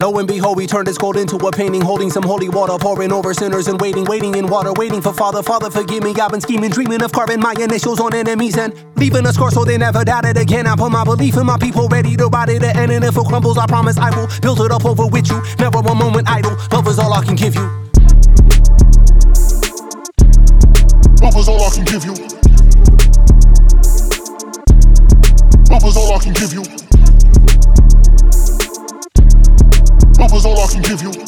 Lo and behold, we turned this gold into a painting, holding some holy water, pouring over sinners and waiting in water, waiting for Father, forgive me. I've been scheming, dreaming of carving my initials on enemies and leaving a score so they never doubt it again. I put my belief in my people, ready to ride it to end. And if it crumbles, I promise I will build it up over with you. Never a moment idle, love is all I can give you. Love is all I can give you. Love is all I can give you. Love is all I can give you.